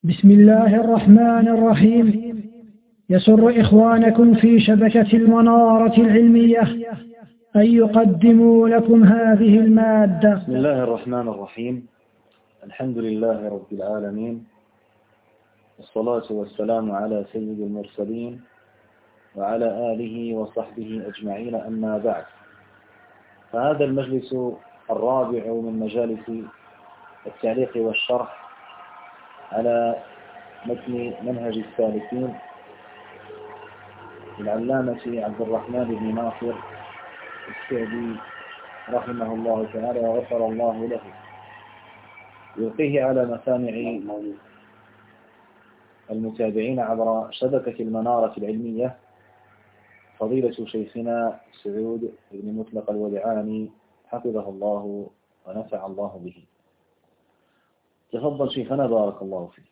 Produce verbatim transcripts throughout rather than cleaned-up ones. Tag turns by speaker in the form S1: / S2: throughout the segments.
S1: بسم الله الرحمن الرحيم. يسر إخوانكم في شبكة المنارة العلمية أن يقدموا لكم هذه المادة.
S2: بسم الله الرحمن الرحيم. الحمد لله رب العالمين، والصلاة والسلام على سيد المرسلين وعلى آله وصحبه أجمعين، أما بعد. فهذا المجلس الرابع من مجالس التعليق والشرح على متن منهج السالكين للعلامة عبد الرحمن بن ناصر السعدي رحمه الله تعالى وغفر الله له، يلقيه على مسامع المتابعين عبر شبكة المنارة العلمية فضيلة شيخنا سعود بن مطلق الودعاني حفظه الله ونفع الله به. تفضل شيخنا، بارك الله فيك.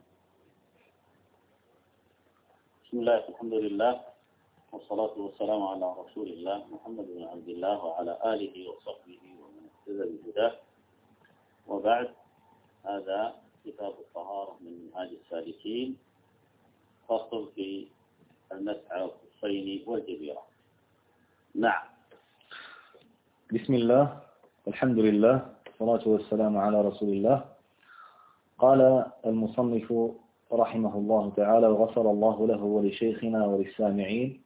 S3: بسم الله، الحمد لله، والصلاة والسلام على رسول الله محمد بن عبد الله وعلى آله وصحبه ومن اهتدى بهداه، وبعد. هذا كتاب الطهارة من منهاج السالكين، فصل في المسح على الخفين والجبيرة. نعم.
S2: بسم الله والحمد لله والصلاة والسلام على رسول الله. قال المصنف رحمه الله تعالى وغفر الله له ولشيخنا وللسامعين: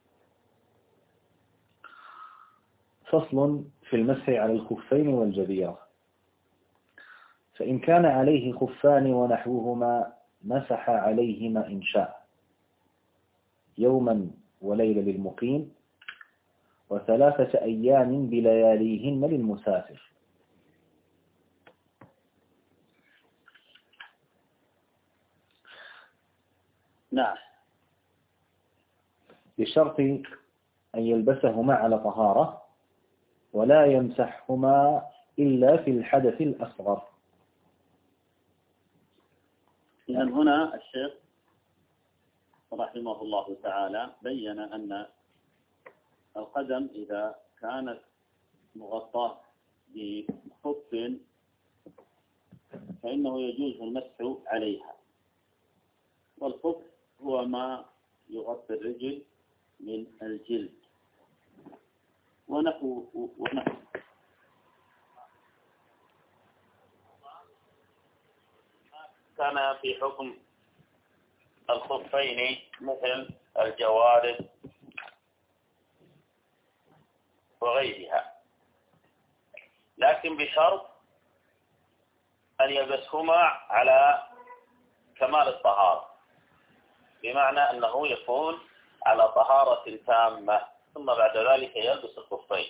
S2: فصل في المسح على الخفين والجبيرة. فإن كان عليه خفان ونحوهما مسح عليهما إن شاء، يوما وليلة للمقيم، وثلاثة أيام بلياليهن للمسافر.
S3: نعم.
S2: بشرط أن يلبسهما على طهارة ولا يمسحهما إلا في الحدث الأصغر.
S3: إذن هنا الشيخ رحمه الله تعالى بين أن القدم إذا كانت مغطاة بخف فإنه يجوز المسح عليها، والخف هو ما يغطي الرجل من الجلد ونحو ونحو كان في حكم الخفين مثل الجوارب وغيرها، لكن بشرط أن يلبسهما على كمال الطهارة، بمعنى أنه يكون على طهارة تامة، ثم بعد ذلك يلبس الخفين.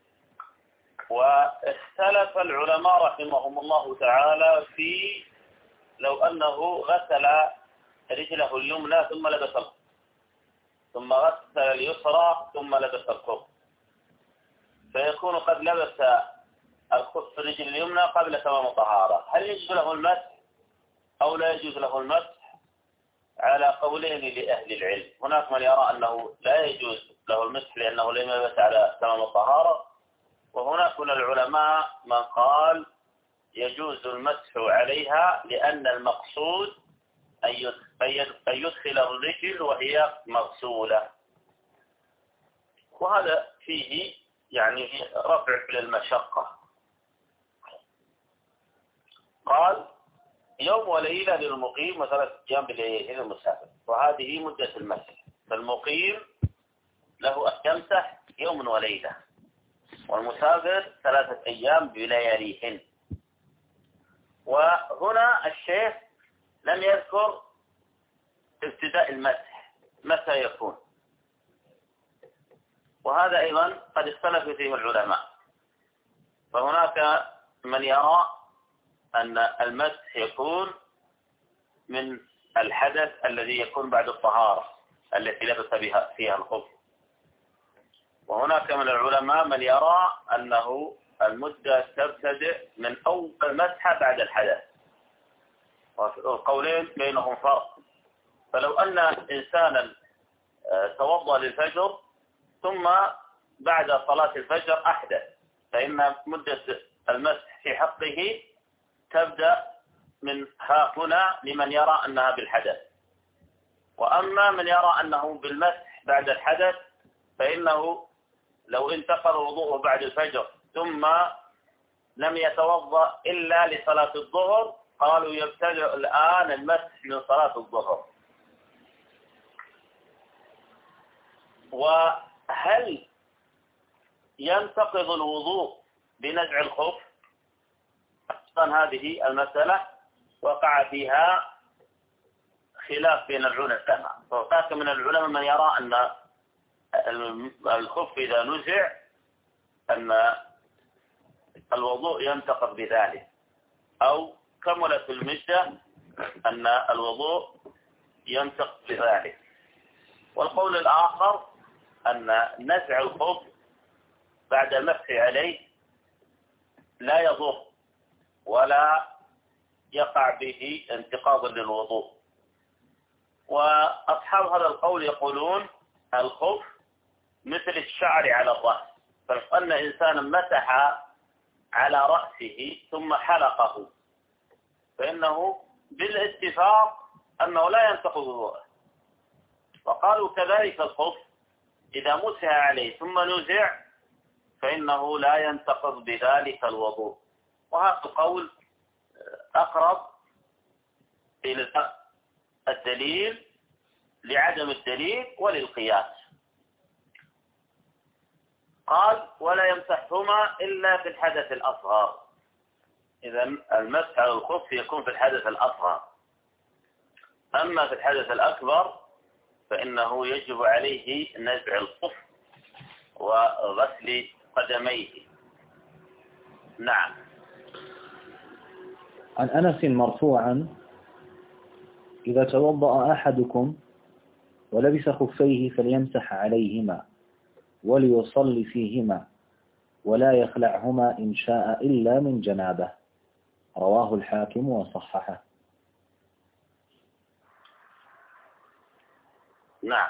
S3: واختلف العلماء رحمهم الله تعالى في لو أنه غسل رجله اليمنى ثم لبس الخف، ثم غسل اليسرى ثم لبس الخف، فيكون قد لبس الخف الرجل اليمنى قبل تمام الطهارة. هل يجوز له المسح أو لا يجوز له المسح؟ على قولين لأهل العلم. هناك من يرى أنه لا يجوز له المسح لأنه لم يلبس على تمام الطهارة، وهناك من العلماء من قال يجوز المسح عليها لأن المقصود أن يدخل الرجل وهي مغسولة، وهذا فيه يعني رفع للمشقة. قال: يوم وليلة للمقيم وثلاث أيام بلياليهن للمسافر. وهذه مدة المسح، فالمقيم له أن يمسح يوم وليلة، والمسافر ثلاثة أيام بلياليهن. وهنا الشيخ لم يذكر ابتداء المسح متى يكون، وهذا أيضا قد اختلف فيه العلماء. فهناك من يرى أن المسح يكون من الحدث الذي يكون بعد الطهارة التي لبس بها فيها الخف، وهناك من العلماء من يرى أنه المدة تبتدئ من أول مسحة بعد الحدث، والقولين بينهم فرق. فلو أن إنسانا توضأ للفجر ثم بعد صلاة الفجر أحدث، فإن مدة المسح في حقه تبدأ من ها هنا لمن يرى أنها بالحدث. وأما من يرى أنه بالمسح بعد الحدث فإنه لو انتقل وضوءه بعد الفجر ثم لم يتوضأ إلا لصلاة الظهر قالوا يبتدئ الآن المسح من صلاة الظهر. وهل ينتقض الوضوء بنزع الخف؟ أصلا هذه المسألة وقع فيها خلاف بين العلماء، وهناك من العلماء من يرى أن الخف إذا نزع أن الوضوء ينتقض بذلك، أو كملت المدة أن الوضوء ينتقض بذلك. والقول الآخر أن نزع الخف بعد المسح عليه لا يضر ولا يقع به انتقاض للوضوء. وأصحاب هذا القول يقولون الخف مثل الشعر على الرأس، فلو أن إنسانا مسح على رأسه ثم حلقه فإنه بالاتفاق أنه لا ينتقض وضوءه. وقالوا كذلك الخف إذا مسح عليه ثم نزع فإنه لا ينتقض بذلك الوضوء. وهذا القول أقرب إلى الدليل لعدم الدليل وللقياس. قال ولا يمسحهما إلا في الحدث الأصغر. إذا المسح على الخف يكون في الحدث الأصغر، أما في الحدث الأكبر فإنه يجب عليه نزع الخف وغسل قدميه. نعم.
S2: عن أنس مرفوعا: إذا توضأ أحدكم ولبس خفيه فليمسح عليهما وليصلي فيهما ولا يخلعهما إن شاء إلا من جنابه. رواه الحاكم وصححه.
S3: نعم.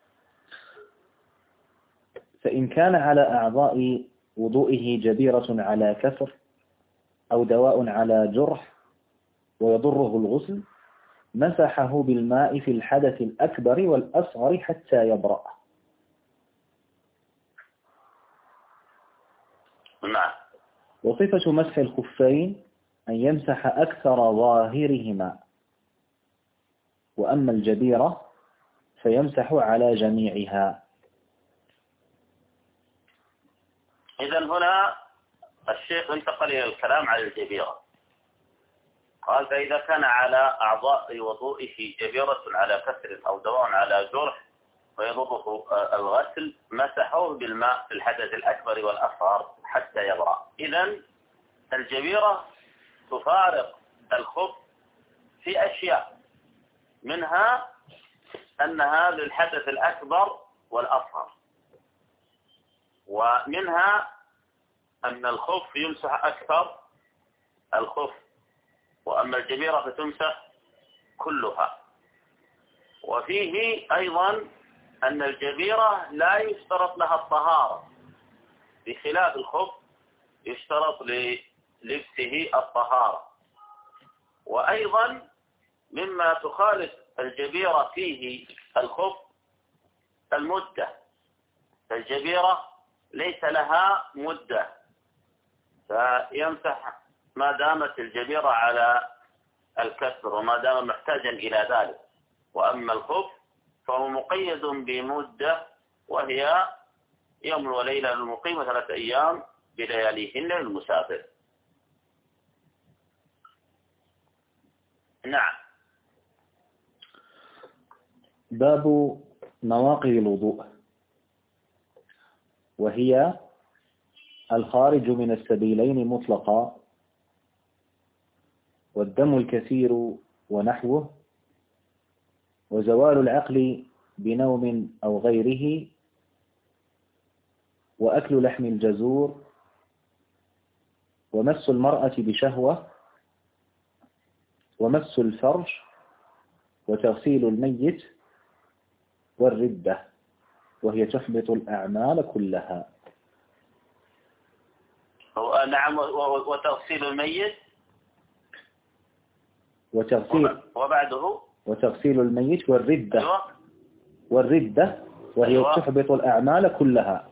S2: فإن كان على أعضاء وضوئه جبيرة على كسر أو دواء على جرح ويضره الغسل مسحه بالماء في الحدث الأكبر والأصغر حتى يبرأ.
S3: نعم.
S2: وصفة مسح الخفين أن يمسح أكثر ظاهرهما، وأما الجبيرة فيمسح على جميعها.
S3: إذن هنا الشيخ انتقل إلى الكلام على الجبيرة. قال فإذا كان على أعضاء وضوئه جبيرة على كسر أو دواء على جرح ويضره الغسل مسحه بالماء في الحدث الأكبر والأصغر حتى يبرأ. إذن الجبيرة تفارق الخف في أشياء، منها أنها للحدث الأكبر والأصغر، ومنها أن الخف يمسح أكثر الخف، وأما الجبيرة فتمسح كلها. وفيه أيضا أن الجبيرة لا يشترط لها الطهارة، بخلاف الخف يشترط للبسه الطهارة. وأيضا مما تخالف الجبيرة فيه الخف المدة، فالجبيرة ليس لها مدة فيمسح ما دامت الجبيرة على الكسر وما دام محتاجا إلى ذلك. وأما الخف فهو مقيد بمدة وهي يوم وليلة للمقيم ثلاثة أيام بلياليهن للمسافر. نعم.
S2: باب نواقض الوضوء، وهي الخارج من السبيلين مطلقا، والدم الكثير ونحوه، وزوال العقل بنوم أو غيره، وأكل لحم الجزور، ومس المرأة بشهوة، ومس الفرج، وتغسيل الميت، والردة، وهي تحبط الأعمال كلها.
S3: نعم. وتغسيل الميت
S2: وتغسيل
S3: وبعده
S2: وتغسيل الميت والردة.
S3: أيوة.
S2: والردة وهي أيوة. تحبط الأعمال كلها.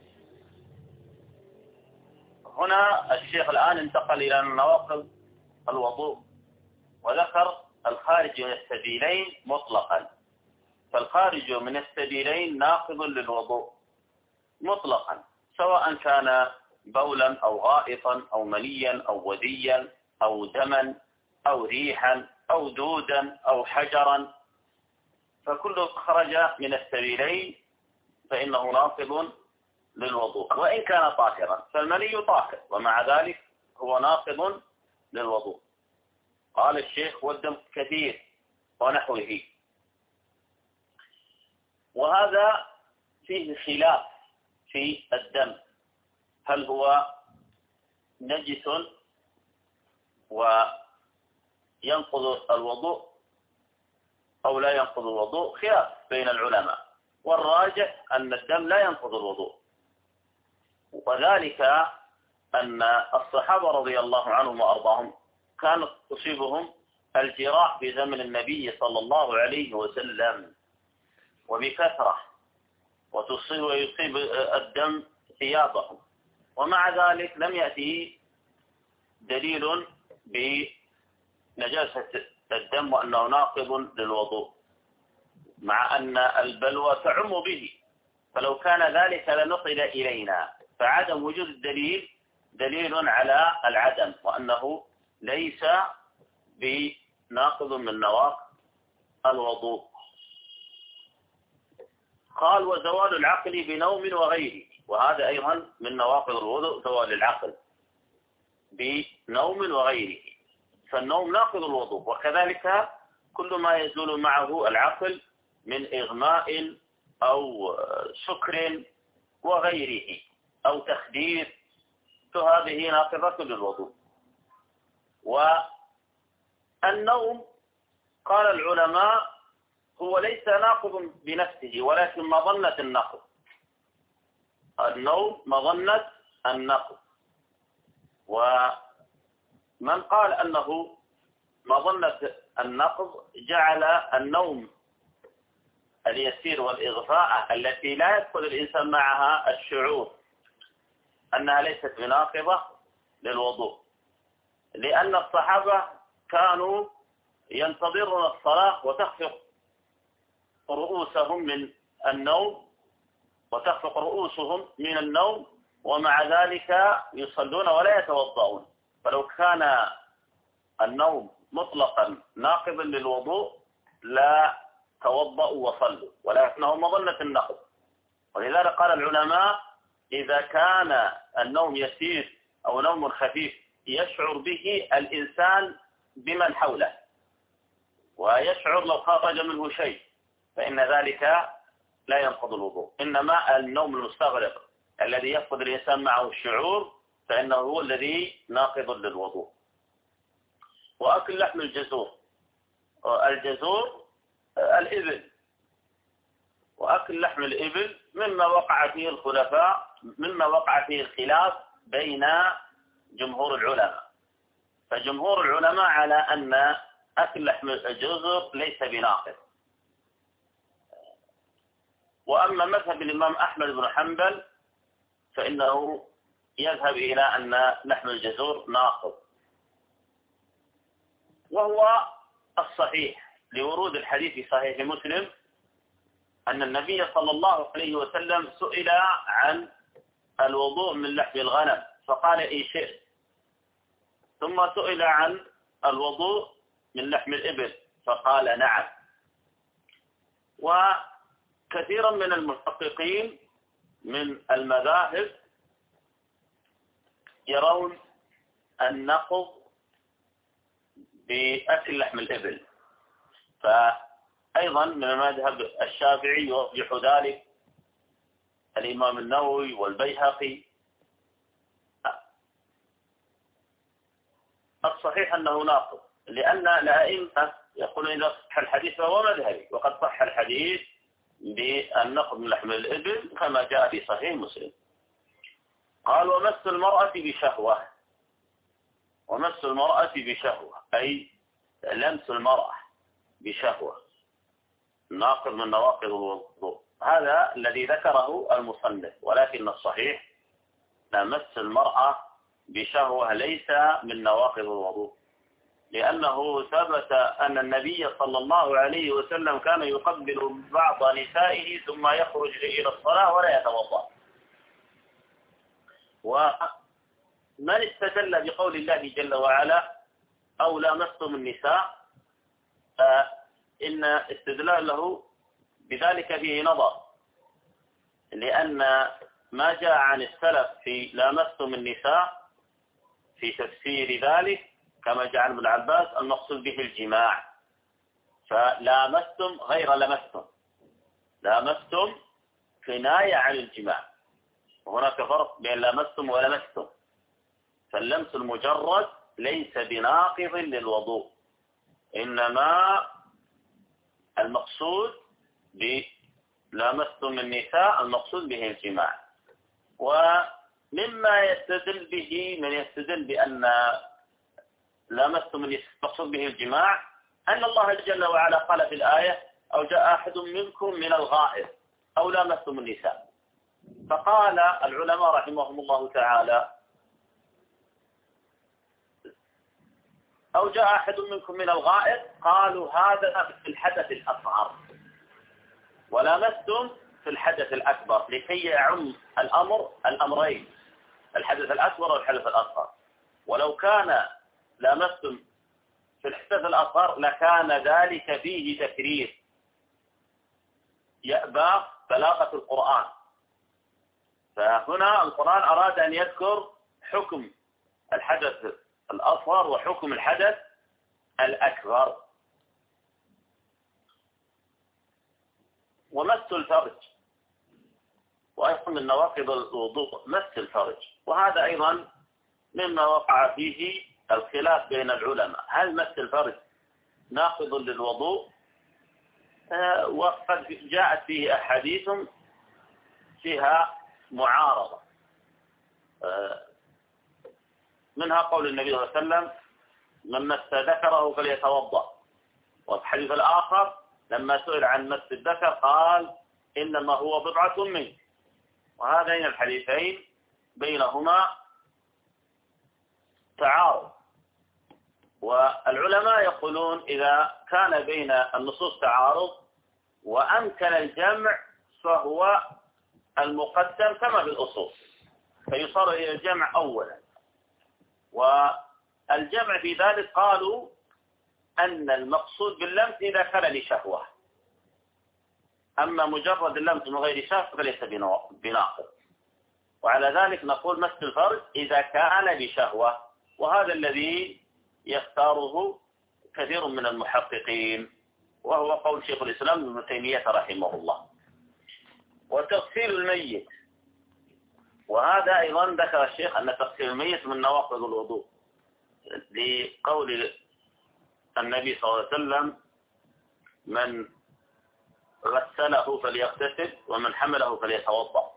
S3: هنا الشيخ الآن انتقل إلى نواقض الوضوء وذكر الخارج من السبيلين مطلقا. فالخارج من السبيلين ناقض للوضوء مطلقا، سواء كان بولا أو غائطا أو منيا أو وديا أو دما أو ريحا أو دودا أو حجرا، فكل خرج من السبيلين فإنه ناقض للوضوء وإن كان طاهرا، فالمني طاهر ومع ذلك هو ناقض للوضوء. قال الشيخ والدم كثير ونحوه. وهذا فيه خلاف في الدم، هل هو نجس وينقض الوضوء أو لا ينقض الوضوء، خلاف بين العلماء، والراجح أن الدم لا ينقض الوضوء، وذلك أن الصحابة رضي الله عنهم وأرضاهم كانت تصيبهم الجراح في زمن النبي صلى الله عليه وسلم وبكثرة، وتصيب ويصيب الدم ثيابهم، ومع ذلك لم يأتي دليل بنجاسة الدم وأنه ناقض للوضوء، مع أن البلوى تعم به، فلو كان ذلك لنقل إلينا، فعدم وجود الدليل دليل على العدم وأنه ليس بناقض من نواقض الوضوء. قال وزوال العقل بنوم وغيره، وهذا أيضا من نواقض الوضوء، زوال العقل بنوم وغيره، فالنوم ناقض الوضوء، وكذلك كل ما يزول معه العقل من إغماء أو سكر وغيره أو تخدير، فهذه ناقضة للوضوء. والنوم قال العلماء هو ليس ناقض بنفسه ولكن مظنة النقض، النوم مظنة النقض، ومن قال أنه مظنة النقض جعل النوم اليسير والإغفاء التي لا يدخل الإنسان معها الشعور أنها ليست بناقضة للوضوء، لأن الصحابة كانوا ينتظرون الصلاة وتخفق رؤوسهم من النوم وتخفق رؤوسهم من النوم ومع ذلك يصلون ولا يتوضؤون، فلو كان النوم مطلقا ناقضا للوضوء لا توضؤوا وصلوا، ولكنه مظنة النقض. ولذلك قال العلماء إذا كان النوم يسير أو نوم خفيف يشعر به الإنسان بمن حوله ويشعر لو خرج منه شيء فإن ذلك لا ينقض الوضوء، إنما النوم المستغرق الذي يفقد الإنسان معه الشعور فإنه هو الذي ناقض للوضوء. وأكل لحم الجزور، الجزور الإبل، وأكل لحم الإبل مما وقع فيه الخلفاء مما وقع فيه الخلاف بين جمهور العلماء، فجمهور العلماء على أن أكل لحم الجزور ليس بناقض. وأما مذهب الإمام أحمد بن حنبل فإنه يذهب إلى أن لحم الجزور ناقض، وهو الصحيح لورود الحديث في صحيح مسلم أن النبي صلى الله عليه وسلم سئل عن الوضوء من لحم الغنم فقال إن شئت، ثم سئل عن الوضوء من لحم الإبل فقال نعم. وكثيرا من المحققين من المذاهب يرون النقض بأكل لحم الإبل، فأيضا من المذهب الشافعي يوضح ذلك الإمام النووي والبيهقي. الصحيح أنه ناقض، لأن الأئمة يقولون إذا صح الحديث فهو مذهبي، وقد صح الحديث بالنقض من لحم الإبل كما جاء في صحيح مسلم. قال ومس المرأة بشهوة، ومس المرأة بشهوة أي لمس المرأة بشهوة ناقض من نواقض الوضوء، هذا الذي ذكره المصنف، ولكن الصحيح لمس المرأة بشهوة ليس من نواقض الوضوء، لأنه ثبت أن النبي صلى الله عليه وسلم كان يقبل بعض نسائه ثم يخرج إلى الصلاة ولا يتوضأ. ومن استدل بقول الله جل وعلا أو لامستم النساء فإن استدلاله بذلك فيه نظر، لأن ما جاء عن السلف في لامستم النساء في تفسير ذلك كما جاء عن ابن عباس المقصود به الجماع، فلامستم غير لمستم، لامستم كناية عن الجماع، وهناك فرق بين لامستم ولمستم، فاللمس المجرد ليس بناقض للوضوء، إنما المقصود بلامستم النساء المقصود به الجماع. ومما يستدل به من يستدل بأن لامستم النساء المقصود به الجماع أن الله جل وعلا قال في الآية أو جاء أحد منكم من الغائط أو لامستم النساء، فقال العلماء رحمهم الله تعالى أو جاء أحد منكم من الغائط قالوا هذا في الحدث الأصغر، ولامستم في الحدث الأكبر لكي يعم الأمر الأمرين الحدث الأكبر والحدث الأصغر. ولو كان لامستم في الحدث الأصغر لكان ذلك فيه تكرير يأبى بلاغة القرآن، فهنا القرآن أراد أن يذكر حكم الحدث الأصغر وحكم الحدث الأكبر. ومس الفرج، وأيضا من نواقض الوضوء مس الفرج، وهذا أيضا مما وقع فيه الخلاف بين العلماء، هل مس الفرج ناقض للوضوء؟ آه وقد جاءت فيه أحاديث فيها معارضة، آه منها قول النبي صلى الله عليه وسلم من مس ذكره فليتوضأ، وفي الحديث الآخر لما سئل عن مس الذكر قال إنما هو بضعة منه، وهذين الحديثين بينهما تعارض، والعلماء يقولون إذا كان بين النصوص تعارض وأمكن الجمع فهو المقدم كما بالأصول، فيصار إلى الجمع أولا. والجمع في ذلك قالوا أن المقصود باللمس إذا كان لشهوة، أما مجرد اللمس من غير شهوة فليس بناقض، وعلى ذلك نقول مس الفرج إذا كان بشهوة، وهذا الذي يختاره كثير من المحققين، وهو قول شيخ الإسلام ابن تيمية رحمه الله. وتغسيل الميت، وهذا أيضا ذكر الشيخ أن تغسيل الميت من نواقض الوضوء، لقول النبي صلى الله عليه وسلم من غسله فليغتسل ومن حمله فليتوضأ.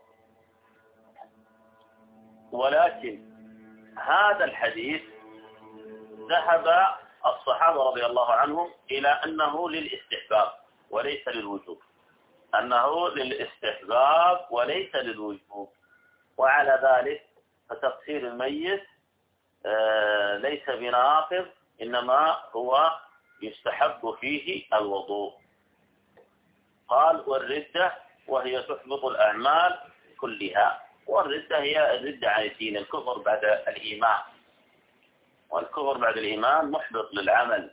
S3: ولكن هذا الحديث ذهب الصحابة رضي الله عنهم إلى أنه للاستحباب وليس للوجوب، أنه للاستحباب وليس للوجوب، وعلى ذلك فتغسيل الميت ليس بناقض، إنما هو يستحب فيه الوضوء. قال والردة وهي تحبط الأعمال كلها، والردة هي الردة عن الدين، الكفر بعد الإيمان، والكفر بعد الإيمان محبط للعمل.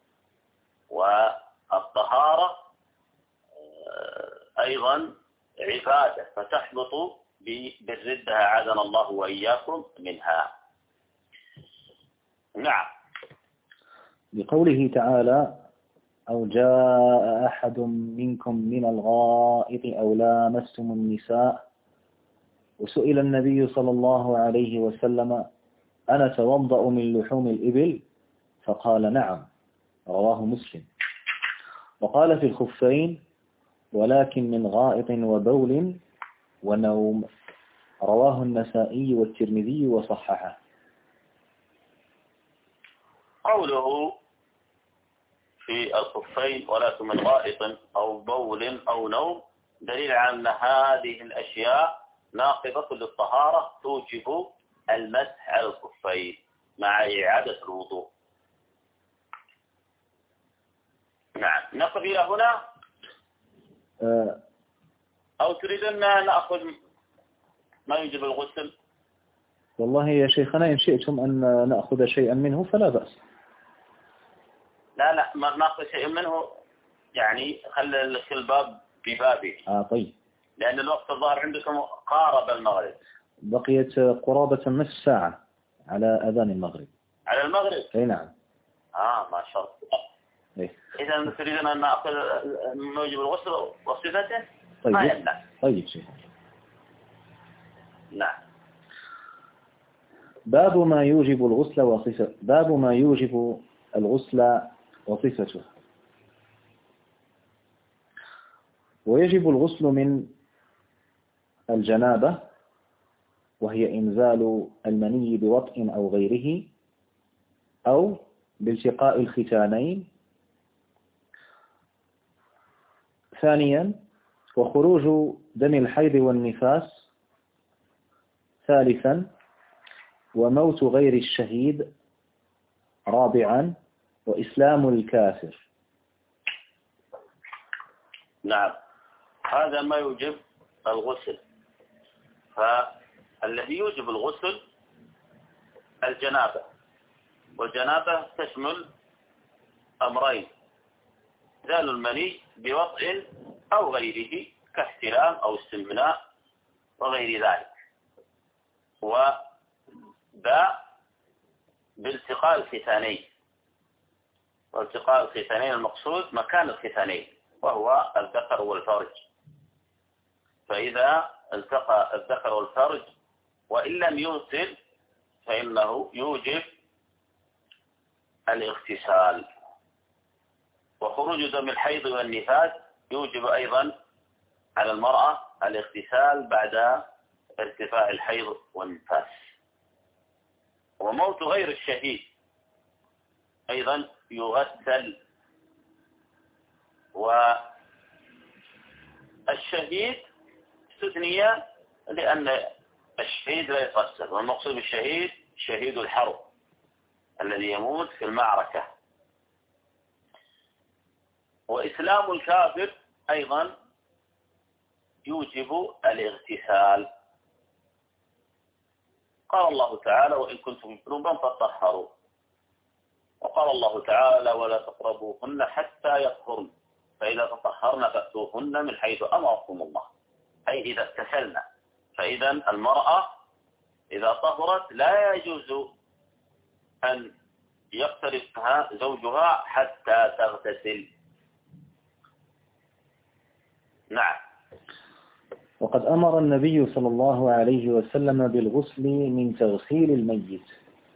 S3: والطهارة أيضا عبادة فتحبط بالردة، أعاذنا الله وإياكم منها. نعم.
S2: بقوله تعالى أو جاء أحد منكم من الغائط أو لامستم النساء، وسئل النبي صلى الله عليه وسلم أنا توضأ من لحوم الإبل؟ فقال نعم، رواه مسلم. وقال في الخفين ولكن من غائط وبول ونوم، رواه النسائي والترمذي وصححه.
S3: قوله في الخفين ولكن من غائط أو بول أو نوم، دليل على أن هذه الأشياء ناقضة للطهارة توجب المسح على الخفين مع إعادة الوضوء. نعم، نقف إلى هنا أو تريد أن نأخذ ما يجب الغسل؟
S2: والله يا شيخنا إن شئتم أن نأخذ شيئا منه فلا بأس.
S3: لا لا ما نأخذ شيئا منه، يعني خلي الباب ببابه.
S2: آه طيب.
S3: لأن الوقت الظاهر عندكم قارب المغرب.
S2: بقيت قرابة نصف ساعة على أذان المغرب.
S3: على المغرب؟
S2: أي نعم.
S3: آه ما شاء الله.
S2: إيه.
S3: إذا تريدون أن نأخذ موجب الغسل وصفته؟
S2: طيب.
S3: ما يمنع.
S2: طيب شيخ.
S3: نعم.
S2: باب ما يوجب الغسل وصفة باب ما يوجب الغسل وصفته. ويجب الغسل من الجنابة، وهي إنزال المني بوطء أو غيره، أو بالتقاء الختانين. ثانيا وخروج دم الحيض والنفاس. ثالثا وموت غير الشهيد. رابعا وإسلام الكافر.
S3: نعم، هذا ما يوجب الغسل. فالذي يوجب الغسل الجنابة، والجنابة تشمل أمرين: إنزال المني بوطء أو غيره كاحتلام أو استمناء وغير ذلك، وباء بالتقاء الختانين. والتقاء الختانين المقصود مكان الختانين وهو الذكر والفرج. فإذا التقى الذكر والفرج وإن لم يغسل فإنه يوجب الاغتسال. وخروج دم الحيض والنفاس يوجب أيضا على المرأة الاغتسال بعد ارتفاع الحيض والنفاس. وموت غير الشهيد أيضا يغسل. والشهيد استثني لأن الشهيد لا يغسل، والمقصود بالشهيد شهيد الحرب الذي يموت في المعركة. وإسلام الكافر أيضا يوجب الاغتسال. قال الله تعالى: وإن كنتم جنبا فطهروا. وقال الله تعالى: ولا تقربوهن حتى يطهرن، فإذا تطهرن فأتوهن من حيث أمركم الله، أي إذا اغتسلن. فإذا المرأة إذا طهرت لا يجوز أن يقتربها زوجها حتى تغتسل. نعم.
S2: وقد أمر النبي صلى الله عليه وسلم بالغسل من تغسيل الميت،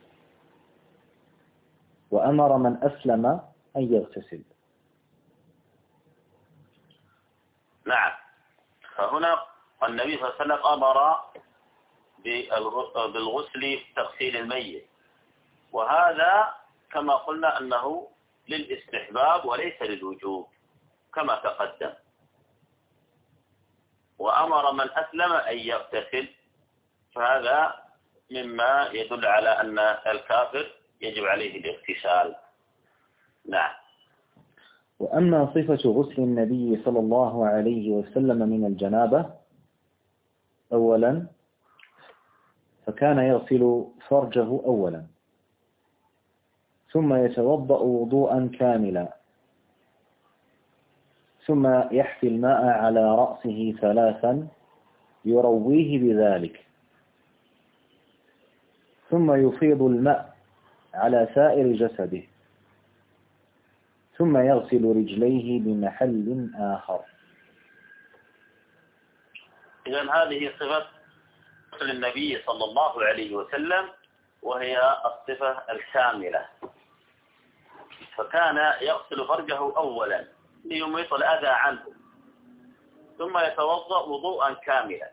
S2: وأمر من أسلم أن يغتسل.
S3: نعم. فهنا النبي صلى الله عليه وسلم أمر بالغسل تغسيل الميت، وهذا كما قلنا أنه للاستحباب وليس للوجوب كما تقدم. وأمر من أسلم أن يغتسل، فهذا مما يدل على أن الكافر يجب عليه الاغتسال. نعم.
S2: وأما صفة غسل النبي صلى الله عليه وسلم من الجنابة: أولا فكان يغسل فرجه أولا، ثم يتوضأ وضوءا كاملا، ثم يحفي الماء على رأسه ثلاثا يرويه بذلك، ثم يفيض الماء على سائر جسده، ثم يغسل رجليه بمحل آخر.
S3: إذن هذه صفة غسل النبي صلى الله عليه وسلم، وهي الصفة الكاملة. فكان يغسل فرجه أولا ليميط الأذى عنه، ثم يتوضأ وضوءا كاملا.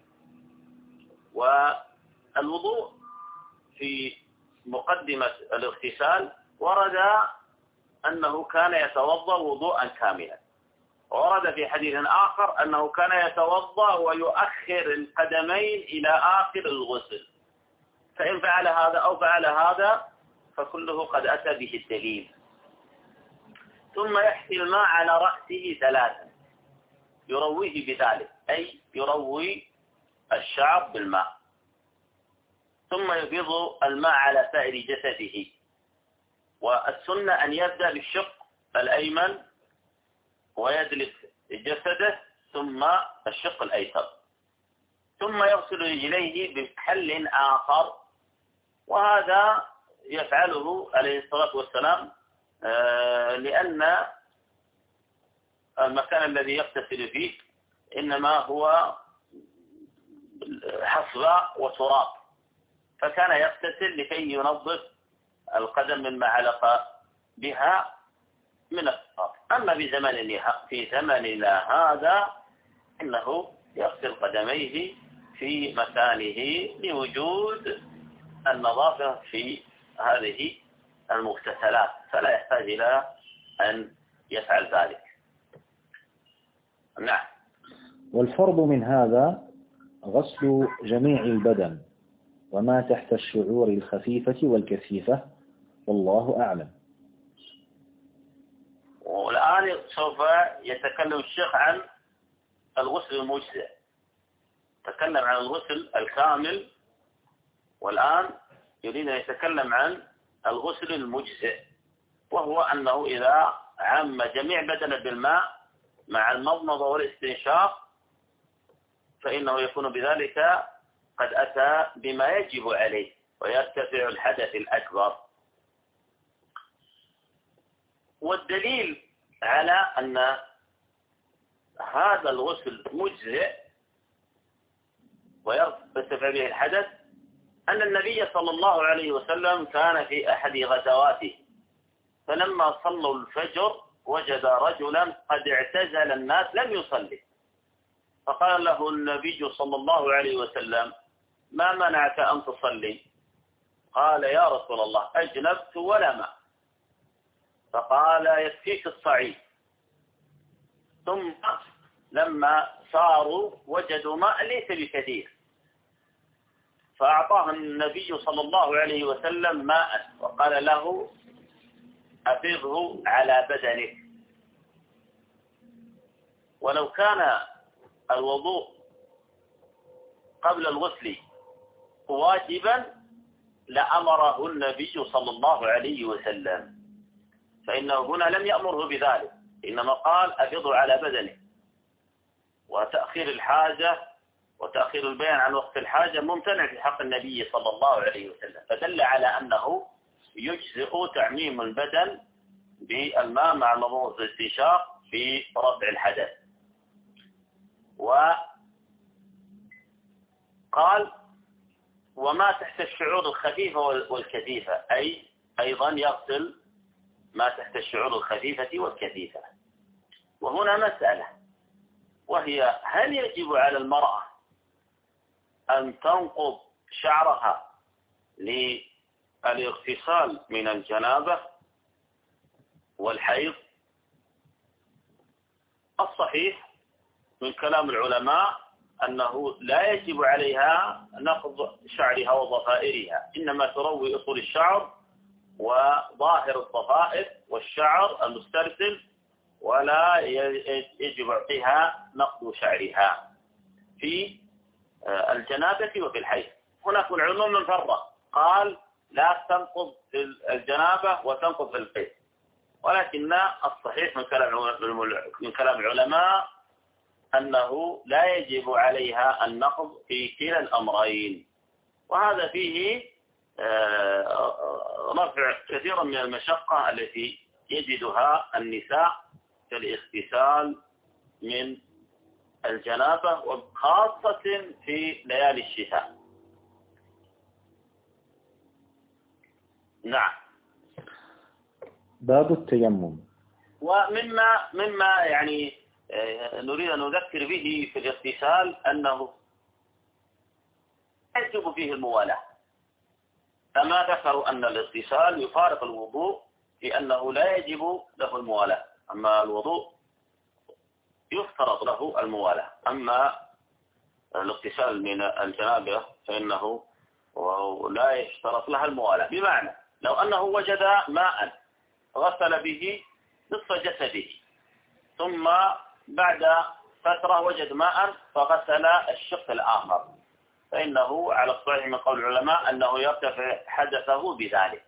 S3: والوضوء في مقدمة الاغتسال ورد أنه كان يتوضأ وضوءا كاملا. ورد في حديث آخر أنه كان يتوضأ ويؤخر القدمين إلى آخر الغسل، فإن فعل هذا أو فعل هذا فكله قد أتى به الدليل. ثم يحثي الماء على رأسه ثلاثا يرويه بذلك، أي يروي الشعر بالماء، ثم يفيض الماء على سائر جسده. والسنة أن يبدأ بالشق الأيمن ويدلك جسده ثم الشق الأيسر، ثم يغسل رجليه بحل آخر، وهذا يفعله عليه الصلاة والسلام لأن المكان الذي يغتسل فيه إنما هو حصباء وتراب، فكان يغتسل لكي ينظف القدم مما علق بها من التراب. أما في زماننا في زماننا هذا إنه يغسل قدميه في مكانه لوجود النظافة في هذه المغتسلات، فلا يحتاج إلى أن يفعل ذلك. نعم.
S2: والفرض من هذا غسل جميع البدن وما تحت الشعور الخفيفة والكثيفة، والله أعلم.
S3: والآن سوف يتكلم الشيخ عن الغسل المجزئ. تكلم عن الغسل الكامل، والآن يريد أن يتكلم عن الغسل المجزئ، وهو أنه إذا عم جميع بدنه بالماء مع المضمضة والاستنشاق فإنه يكون بذلك قد أتى بما يجب عليه ويرتفع الحدث الأكبر. والدليل على أن هذا الغسل مجزئ ويرتفع به الحدث أن النبي صلى الله عليه وسلم كان في أحد غزواته، فلما صلوا الفجر وجد رجلا قد اعتزل الناس لم يصلي، فقال له النبي صلى الله عليه وسلم: ما منعك أن تصلي؟ قال: يا رسول الله أجنبت ولا ماء. فقال: يكفيك الصعيد. ثم لما صاروا وجدوا ماء ليس بكثير، فأعطاه النبي صلى الله عليه وسلم ماء وقال له: أفضه على بدنك. ولو كان الوضوء قبل الغسل واجبا لأمره النبي صلى الله عليه وسلم، فإنه هنا لم يأمره بذلك، إنما قال: أفضه على بدنك. وتأخير الحاجة وتأخير البيان عن وقت الحاجة ممتنع في حق النبي صلى الله عليه وسلم، فدل على أنه يجزئ تعميم البدن بالماء مع المضمضة والاستنشاق في رفع الحدث. وقال: وما تحت الشعور الخفيفة والكثيفة، أي أيضا يغسل ما تحت الشعور الخفيفة والكثيفة. وهنا مسألة، وهي: هل يجب على المرأة أن تنقض شعرها للاغتسال من الجنابة والحيض؟ الصحيح من كلام العلماء أنه لا يجب عليها نقض شعرها وضفائرها، إنما تروي أصول الشعر وظاهر الضفائر والشعر المسترسل، ولا يجب عليها نقض شعرها في الجنابة وفي الحيض. هناك العلماء من فرق، قال: لا تنقض الجنابة وتنقض في الحيض، ولكن الصحيح من كلام من كلام العلماء أنه لا يجب عليها النقض في كلا الأمرين. وهذا فيه رفع كثيرا من المشقة التي يجدها النساء في الاغتسال من الجنابة، وخاصة في ليالي الشتاء. نعم.
S2: باب التيمم.
S3: ومما مما يعني نريد أن نذكر به في الاغتسال أنه يجب فيه الموالاة، كما ذكروا أن الاغتسال يفارق الوضوء في أنه لا يجب له الموالاة. أما الوضوء يفترض له الموالاة. أما الاغتسال من الجنابة فإنه لا يشترط لها الموالاة. بمعنى لو أنه وجد ماء غسل به نصف جسده، ثم بعد فترة وجد ماء فغسل الشق الآخر، فإنه على الصحيح من قول العلماء أنه يرتفع حدثه بذلك،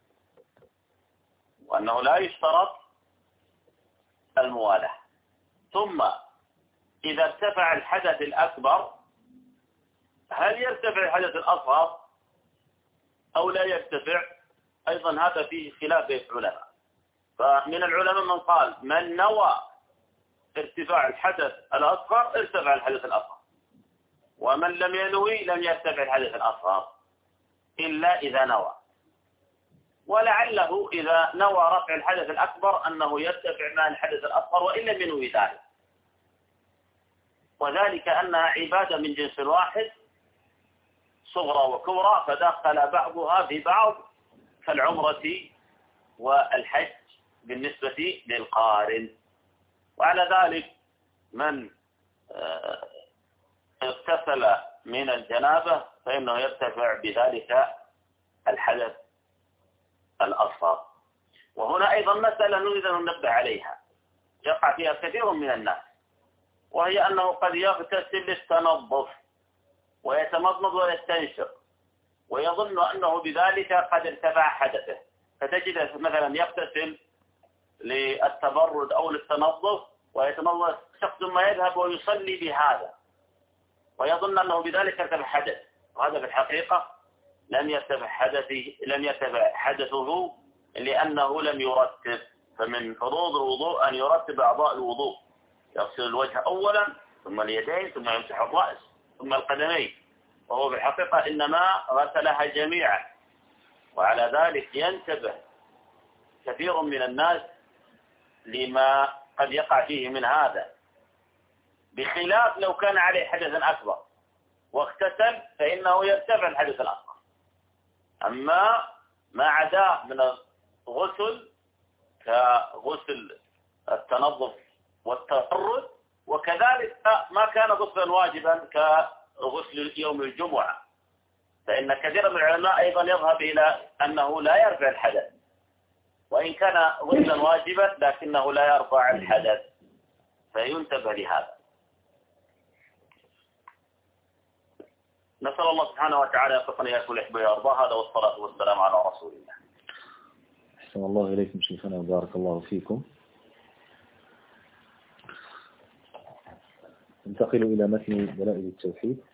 S3: وأنه لا يشترط الموالاة. ثم إذا ارتفع الحدث الأكبر هل يرتفع الحدث الأصغر أو لا يرتفع؟ أيضا هذا فيه خلاف بين العلماء. فمن العلماء من قال من نوى ارتفاع الحدث الأصغر ارتفع الحدث الأصغر، ومن لم ينوي لم يرتفع الحدث الأصغر إلا إذا نوى. ولعله إذا نوى رفع الحدث الأكبر أنه يرتفع مع الحدث الأصغر وإن لم ينوي ذلك، وذلك أنها عبادة من جنس واحد صغرى وكبرى، فدخل بعضها في بعض كالعمرة والحج بالنسبة للقارن. وعلى ذلك من اغتسل من الجنابة فإنه يرتفع بذلك الحدث الأصغر. وهنا أيضا مسألة نريد أن ننبه عليها يقع فيها كثير من الناس، وهي أنه قد يغتسل للتنظف ويتمضمض ويستنشق ويظن أنه بذلك قد ارتفع حدثه، فتجد مثلا يغتسل للتبرد أو للتنظف ويتمضمض ثم يذهب ويصلي بهذا ويظن أنه بذلك ارتفع حدث، وهذا في الحقيقة لم يرتفع حدثه لم يرتفع حدثه لأنه لم يرتب. فمن فروض الوضوء أن يرتب أعضاء الوضوء، يغسل الوجه أولا ثم اليدين ثم يمسح الرأس ثم القدمين، وهو في الحقيقة إنما غسلها جميعا. وعلى ذلك ينتبه كثير من الناس لما قد يقع فيه من هذا، بخلاف لو كان عليه حدث أكبر واغتسل فإنه يرتفع الحدث الأصغر. أما ما عدا من الغسل كغسل التنظف والتبرد، وكذلك ما كان غسلا واجبا كغسل يوم الجمعة، فإن كثير من العلماء أيضا يذهب إلى أنه لا يرفع الحدث، وإن كان غسلا واجبا لكنه لا يرفع الحدث، فينتبه لهذا. نسأل الله سبحانه وتعالى يوفقنا إياكم لحب يرضى. هذا والصلاة والسلام على رسول الله.
S2: أحسن الله إليكم شيخنا وبارك الله فيكم. ننتقل إلى متن دلائل التوحيد.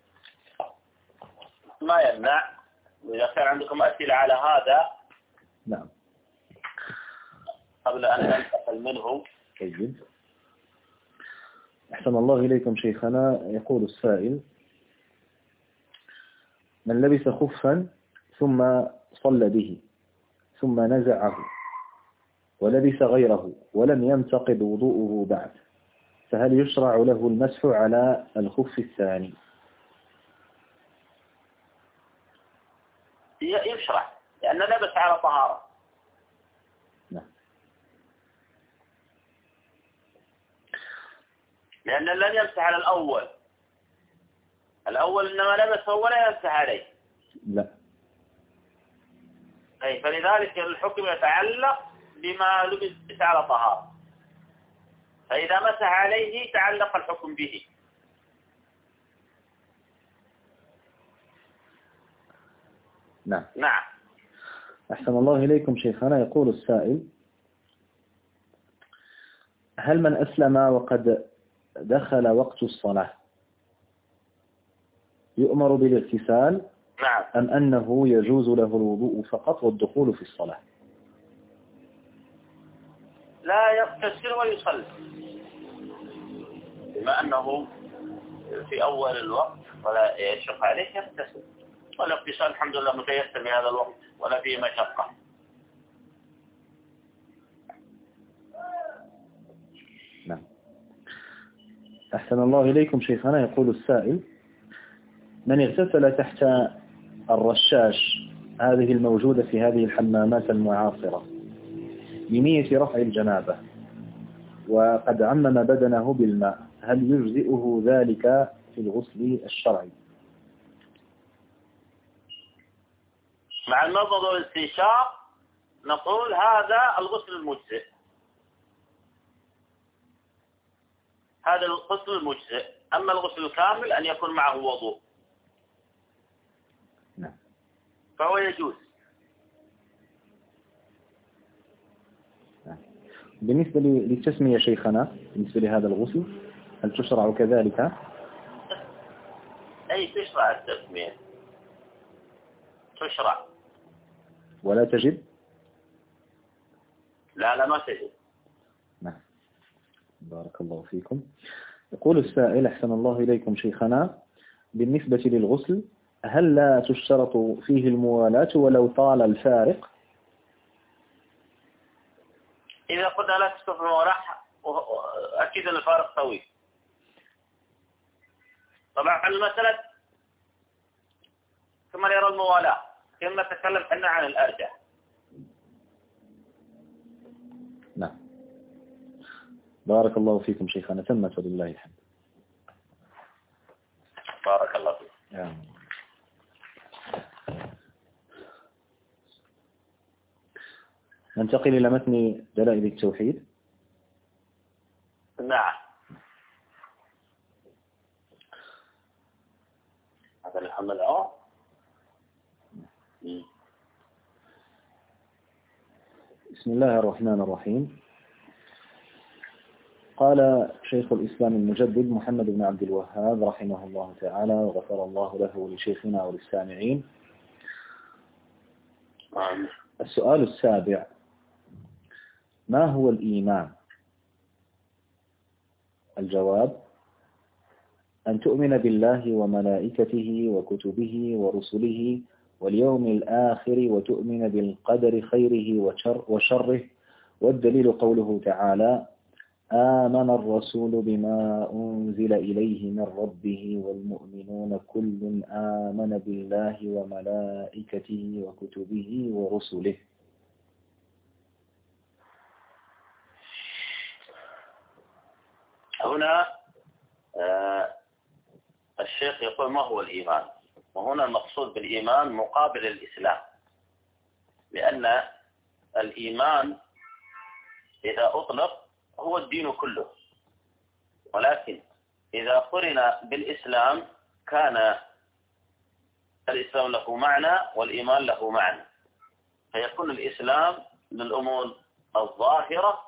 S3: ما يمنع إذا كان عندكم أسئلة على هذا.
S2: نعم.
S3: قبل أن ننتقل منه.
S2: طيب. أحسن الله إليكم شيخنا. يقول السائل: من لبس خفا ثم صلى به ثم نزعه ولبس غيره ولم ينتقض وضوءه بعد، فهل يشرع له المسح على الخف الثاني؟
S3: يشرع لأن لبس على طهارة.
S2: نعم.
S3: لأن لم يمسح على الأول، الأول إنما لبسه ولا يمسح عليه.
S2: لا.
S3: أي فلذلك الحكم يتعلق بما لبس على طهارة، فإذا مسح عليه تعلق الحكم به.
S2: نعم.
S3: نعم.
S2: أحسن الله إليكم شيخنا. يقول السائل: هل من أسلم وقد دخل وقت الصلاة يؤمر بالاغتسال؟
S3: نعم.
S2: أم أنه يجوز له الوضوء فقط والدخول في الصلاة؟
S3: لا يغتسل ويصلي، بما أنه في أول الوقت ولا يشق عليه يغتسل، والاغتسال الحمد لله متيسر في هذا الوقت ولا فيه مشقة.
S2: نعم. أحسن الله إليكم شيخنا. يقول السائل: من اغتسل تحت الرشاش هذه الموجودة في هذه الحمامات المعاصرة بنية رفع الجنابة وقد عمم بدنه بالماء، هل يجزئه ذلك في الغسل الشرعي؟
S3: مع المضمضة والاستنشاق نقول هذا الغسل المجزئ، هذا الغسل المجزئ. أما الغسل الكامل أن يكون معه وضوء
S2: نعم.
S3: فهو يجوز.
S2: نعم. بالنسبة للتسمية شيخنا، بالنسبة لهذا الغسل هل تشرع كذلك؟
S3: أي تشرع التسمية، تشرع
S2: ولا تجب؟
S3: لا لا ما تجب.
S2: نعم. بارك الله فيكم. يقول السائل أحسن الله إليكم شيخنا، بالنسبة للغسل هل لا تشترط فيه الموالاة ولو طال الفارق؟
S3: إذا قلنا لا تشترط الموالاة أكيد أن الفارق طويل. طبعا المسألة كما يرى الموالاة، كما نتكلم حنا عن الأرجح.
S2: نعم. بارك الله فيكم شيخنا، تمت ولله الحمد.
S3: بارك الله فيك.
S2: يعني. ننتقل إلى متن دلائل التوحيد.
S3: نعم. هذا الحمد لله.
S2: بسم الله الرحمن الرحيم. قال شيخ الإسلام المجدد محمد بن عبد الوهاب رحمه الله تعالى وغفر الله له ولشيخنا وللسامعين. السؤال السابع: ما هو الإيمان؟ الجواب: أن تؤمن بالله وملائكته وكتبه ورسله واليوم الآخر وتؤمن بالقدر خيره وشره. والدليل قوله تعالى: آمن الرسول بما أنزل إليه من ربه والمؤمنون كل آمن بالله وملائكته وكتبه ورسله.
S3: هنا آه الشيخ يقول ما هو الإيمان، وهنا المقصود بالإيمان مقابل الإسلام، لأن الإيمان إذا أطلق هو الدين كله، ولكن إذا قرن بالإسلام كان الإسلام له معنى والإيمان له معنى، فيكون الإسلام للأمور الظاهرة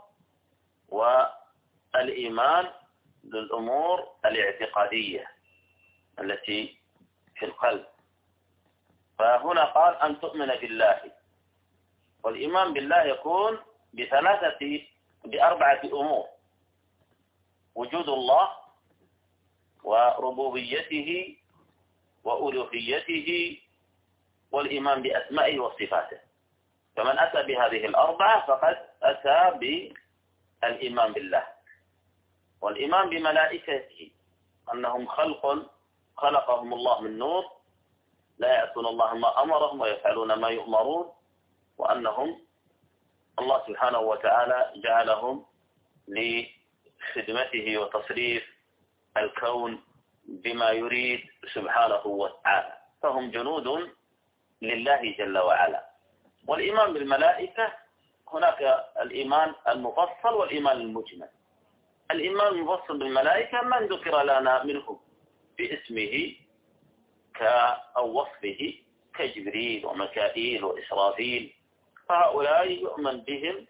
S3: والإيمان للأمور الاعتقادية التي في القلب. فهنا قال أن تؤمن بالله، والإيمان بالله يكون بثلاثة بأربعة أمور: وجود الله وربوبيته وألوهيته والإيمان بأسمائه وصفاته. فمن أتى بهذه الأربعة فقد أتى بالإيمان بالله. والإيمان بملائكته أنهم خلق خلقهم الله من نور لا يعصون الله ما أمرهم ويفعلون ما يؤمرون، وأنهم الله سبحانه وتعالى جعلهم لخدمته وتصريف الكون بما يريد سبحانه وتعالى، فهم جنود لله جل وعلا. والإيمان بالملائكة هناك الإيمان المفصل والإيمان المجمل. الإيمان المفصل بالملائكة من ذكر لنا منهم باسمه أو وصفه كجبريل وميكائيل وإسرافيل، فهؤلاء يؤمن بهم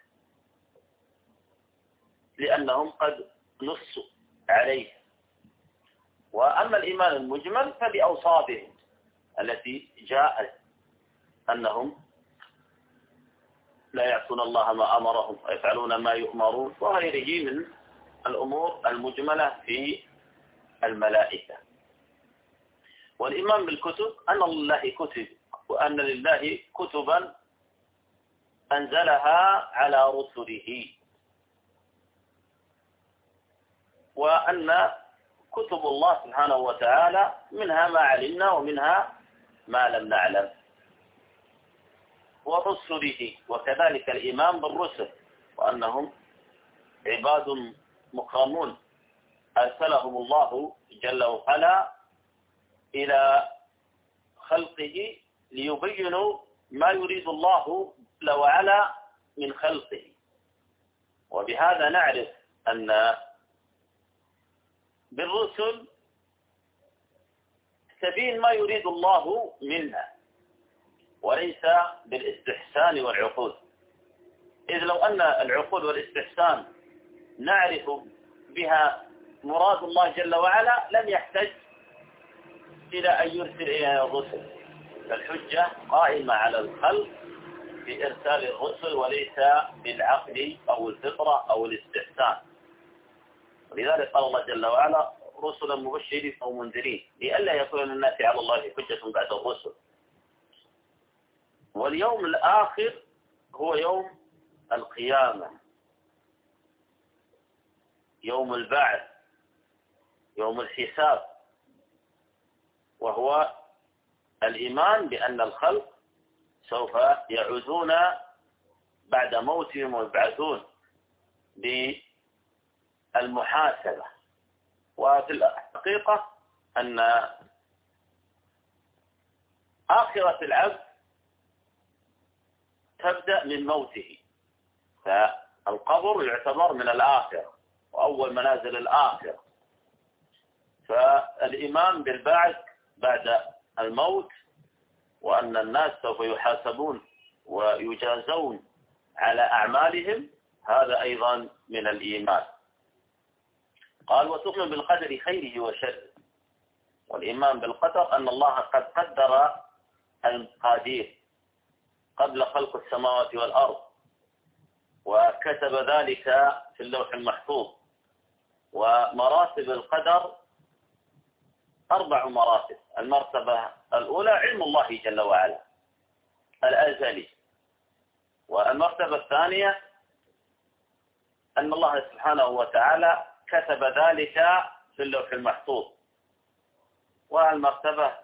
S3: لأنهم قد نصوا عليه. وأما الإيمان المجمل فبأوصافهم التي جاءت أنهم لا يعصون الله ما أمرهم ويفعلون ما يؤمرون وغيره من الأمور المجملة في الملائكة. والإيمان بالكتب أن لله كتب، وأن لله كتبا أنزلها على رسله، وأن كتب الله سبحانه وتعالى منها ما علمنا ومنها ما لم نعلم. ورسله وكذلك الإيمان بالرسل وأنهم عباد مكرمون أرسلهم الله جل وعلا إلى خلقه ليبينوا ما يريد الله جل وعلا من خلقه. وبهذا نعرف أن بالرسل تبين ما يريد الله منا وليس بالاستحسان والعقول. إذ لو أن العقول والاستحسان نعرف بها مراد الله جل وعلا لم يحتج إلى أن يرسل إلى الرسل، فالحجة قائمة على الخلق بإرسال الرسل وليس بالعقل أو الفطرة أو الاستحسان. ولذلك قال الله جل وعلا رسلا مبشرين أو منذرين لئلا يكون للناس على الله حجة بعد الرسل. واليوم الآخر هو يوم القيامة، يوم البعث، يوم الحساب، وهو الإيمان بأن الخلق سوف يعودون بعد موتهم ويبعثون بالمحاسبة. وفي الحقيقة أن آخرة العبد تبدأ من موته، فالقبر يعتبر من الآخرة وأول منازل الآخرة. فالإيمان بالبعث بعد الموت وأن الناس سوف يحاسبون ويجازون على أعمالهم هذا أيضا من الإيمان. قال وتؤمن بالقدر خيره وشره. والإيمان بالقدر أن الله قد قدر المقادير قبل خلق السماوات والأرض وكتب ذلك في اللوح المحفوظ. ومراتب القدر أربع مراتب. المرتبة الأولى علم الله جل وعلا الأزلي. والمرتبة الثانية أن الله سبحانه وتعالى كتب ذلك في اللوح المحفوظ. والمرتبة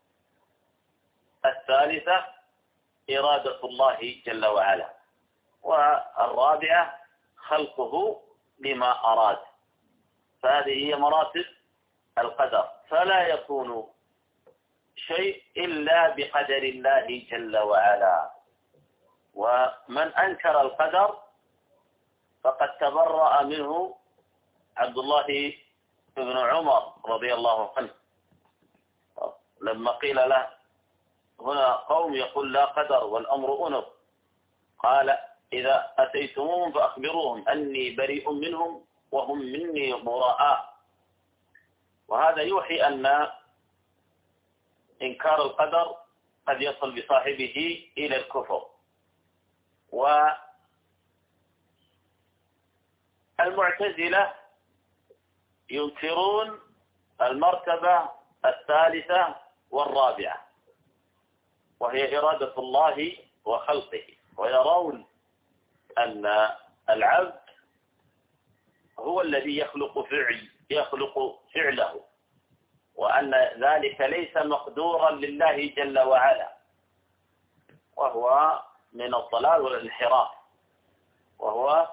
S3: الثالثة إرادة الله جل وعلا. والرابعة خلقه لما أراد. فهذه هي مراتب القدر، فلا يكون شيء إلا بقدر الله جل وعلا. ومن أنكر القدر فقد تبرأ منه عبد الله بن عمر رضي الله عنه لما قيل له هنا قوم يقول لا قدر والأمر أنف، قال إذا أتيتموهم فأخبروهم أني بريء منهم وهم مني براء. وهذا يوحي أن إنكار القدر قد يصل بصاحبه إلى الكفر. والمعتزلة ينكرون المرتبة الثالثة والرابعة وهي إرادة الله وخلقه، ويرون أن العبد هو الذي يخلق فعل يخلق فعله، وأن ذلك ليس مقدورا لله جل وعلا، وهو من الضلال والانحراف. وهو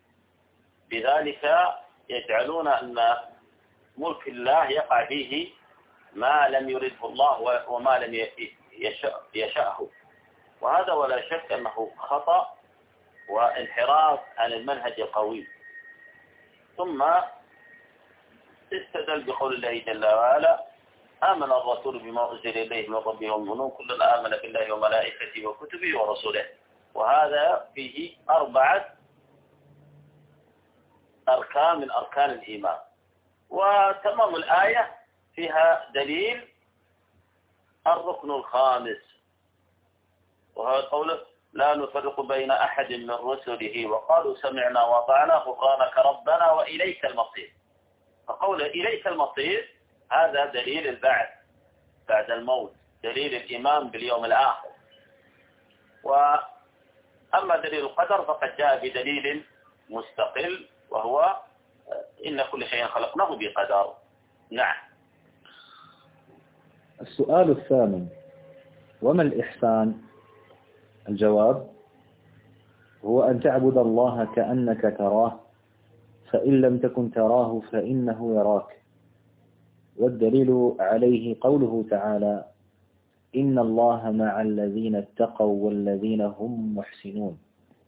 S3: بذلك يجعلون أن ملك الله يقع فيه ما لم يرده الله وما لم يشاءه، وهذا ولا شك أنه خطأ وانحراف عن المنهج القوي. ثم استدل بقول الله جل وعلا آمن الرسول بما أنزل إليه من ربه والمؤمنون كلنا آمن بالله وملائكته وكتبه ورسله. وهذا فيه أربعة أركان من أركان الإيمان. وتمام الآية فيها دليل الركن الخامس وهو قوله لا نفرق بين أحد من رسله وقالوا سمعنا وأطعنا غفرانك ربنا وإليك المصير. فقول إليك المصير هذا دليل البعث بعد الموت، دليل الإيمان باليوم الآخر. وأما دليل القدر فقد جاء بدليل مستقل وهو إن كل شيء خلقناه بقدر. نعم.
S2: السؤال الثامن: وما الإحسان؟ الجواب: هو أن تعبد الله كأنك تراه، فإن لم تكن تراه فإنه يراك. والدليل عليه قوله تعالى: إن الله مع الذين اتقوا والذين هم محسنون.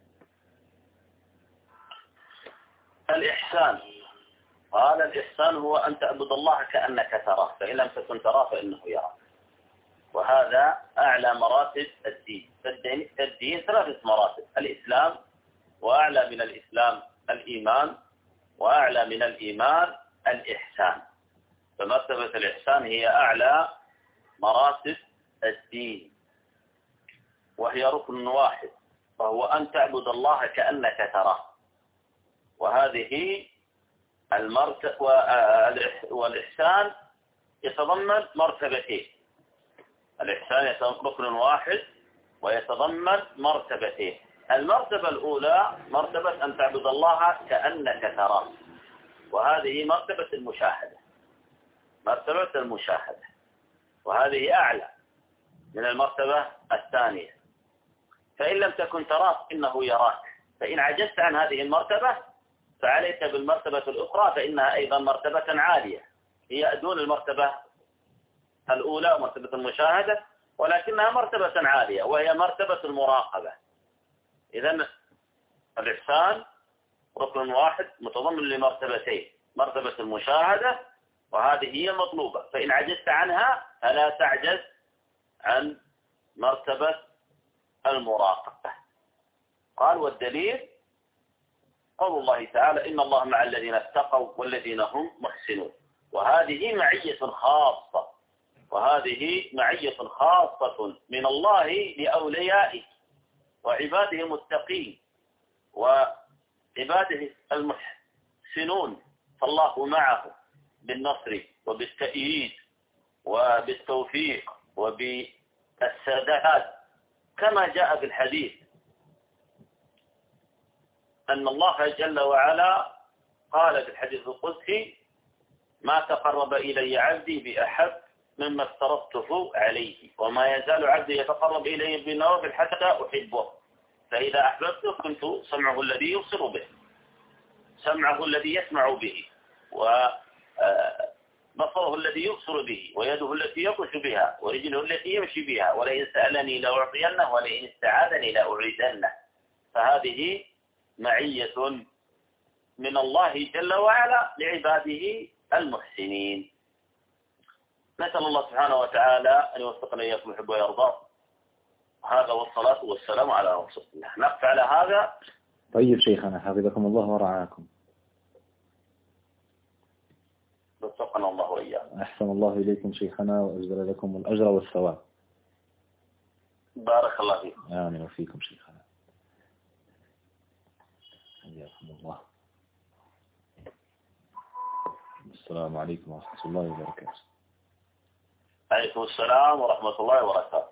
S3: الإحسان، قال الإحسان هو أن تعبد الله كأنك تراه، فإن لم تكن تراه فإنه يراك. وهذا أعلى مراتب الدين. الدين ثلاثة مراتب: الإسلام، وأعلى من الإسلام الإيمان، وأعلى من الإيمان الإحسان. فمرتبة الإحسان هي أعلى مراتب الدين، وهي ركن واحد، وهو أن تعبد الله كأنك تراه. وهذه المرتبة، والإحسان يتضمن مرتبتين. الإحسان ركن واحد ويتضمن مرتبتين. المرتبة الأولى مرتبة أن تعبد الله كأنك تراه، وهذه مرتبة المشاهدة، مرتبة المشاهدة، وهذه أعلى من المرتبة الثانية. فإن لم تكن تراه إنه يراك. فإن عجزت عن هذه المرتبة فعليك بالمرتبة الأخرى، فإنها أيضا مرتبة عالية، هي دون المرتبة الأولى مرتبة المشاهدة، ولكنها مرتبة عالية، وهي مرتبة المراقبة. إذن الإحسان ركن واحد متضمن لمرتبتين: مرتبة المشاهدة، وهذه هي مطلوبة، فإن عجزت عنها فلا تعجز عن مرتبة المراقبة. قال: والدليل قول الله تعالى: إن الله مع الذين اتقوا والذين هم محسنون. وهذه معية خاصة، وهذه معية خاصة من الله لأوليائه وعباده المتقين وعباده المحسنون، فالله معه بالنصر وبالتأييد وبالتوفيق وبالسداد، كما جاء في الحديث أن الله جل وعلا قال في الحديث القدسي: ما تقرب إلي عبدي بأحب مما افترضته عليه، وما يزال عبدي يتقرب إلي بالنوافل حتى أحبه، فإذا أحببته كنت سمعه الذي يبصر به، سمعه الذي يسمع به، وبصره الذي يبصر به، ويده التي يبطش بها، ورجله التي يمشي بها، ولئن سألني لأعطينه ولئن استعاذني لأعيذنه. فهذه معية من الله جل وعلا لعباده المحسنين. نسأل الله سبحانه وتعالى أن يوفقنا إياكم يحب ويرضى. هذا والصلاة والسلام على رسول الله. نقف على هذا.
S2: طيب شيخنا، حفظكم الله ورعاكم.
S3: وفقنا الله وإياكم.
S2: أحسن الله إليكم شيخنا، وأجزل لكم الأجر والثواب.
S3: بارك الله فيكم.
S2: آمين وفيكم شيخنا. حياكم الله. السلام عليكم ورحمة الله وبركاته.
S3: عليكم السلام ورحمة الله وبركاته.